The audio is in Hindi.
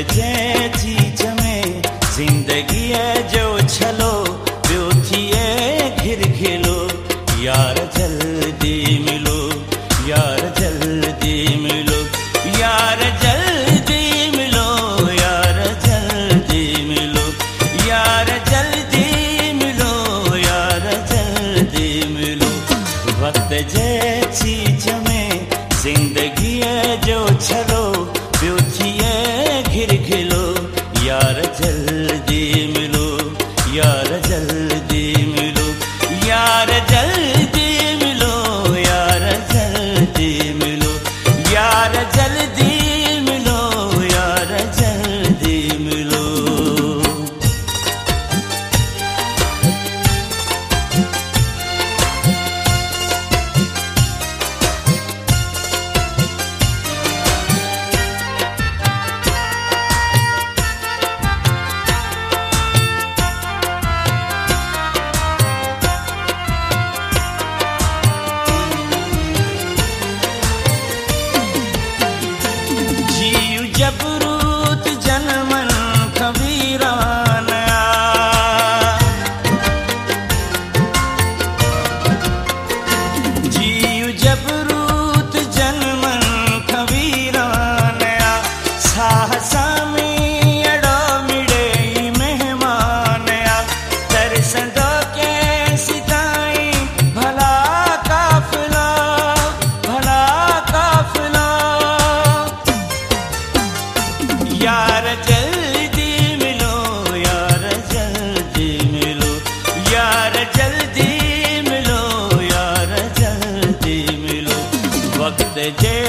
जे चीज में जिंदगी है जो छलो ॿियो थिए घिर खेलो यार जल्दी मिलो यार जल्दी मिलो यार जल्दी मिलो यार जल्दी मिलो यार जल्दी मिलो यार जल्दी मिलो वक्त जे चीज में जिंदगी है जो छलो ॿियो थिए घिर खेलो यार जल्दी मिलो यार जल्दी मिलो यार जल्दी मिलो यार जल्दी मिलो यार जल्दी मिलो यार जल्दी मिलो। जबरूत जनमन कबीरान जीव जबरूत जनमन कबीरान साहसा में अड़ो मिड़े मेहमान तरसंदो के सिताई भला काफिला यार जल्दी मिलो यार जल्दी मिलो यार जल्दी मिलो यार जल्दी मिलो वक्त जे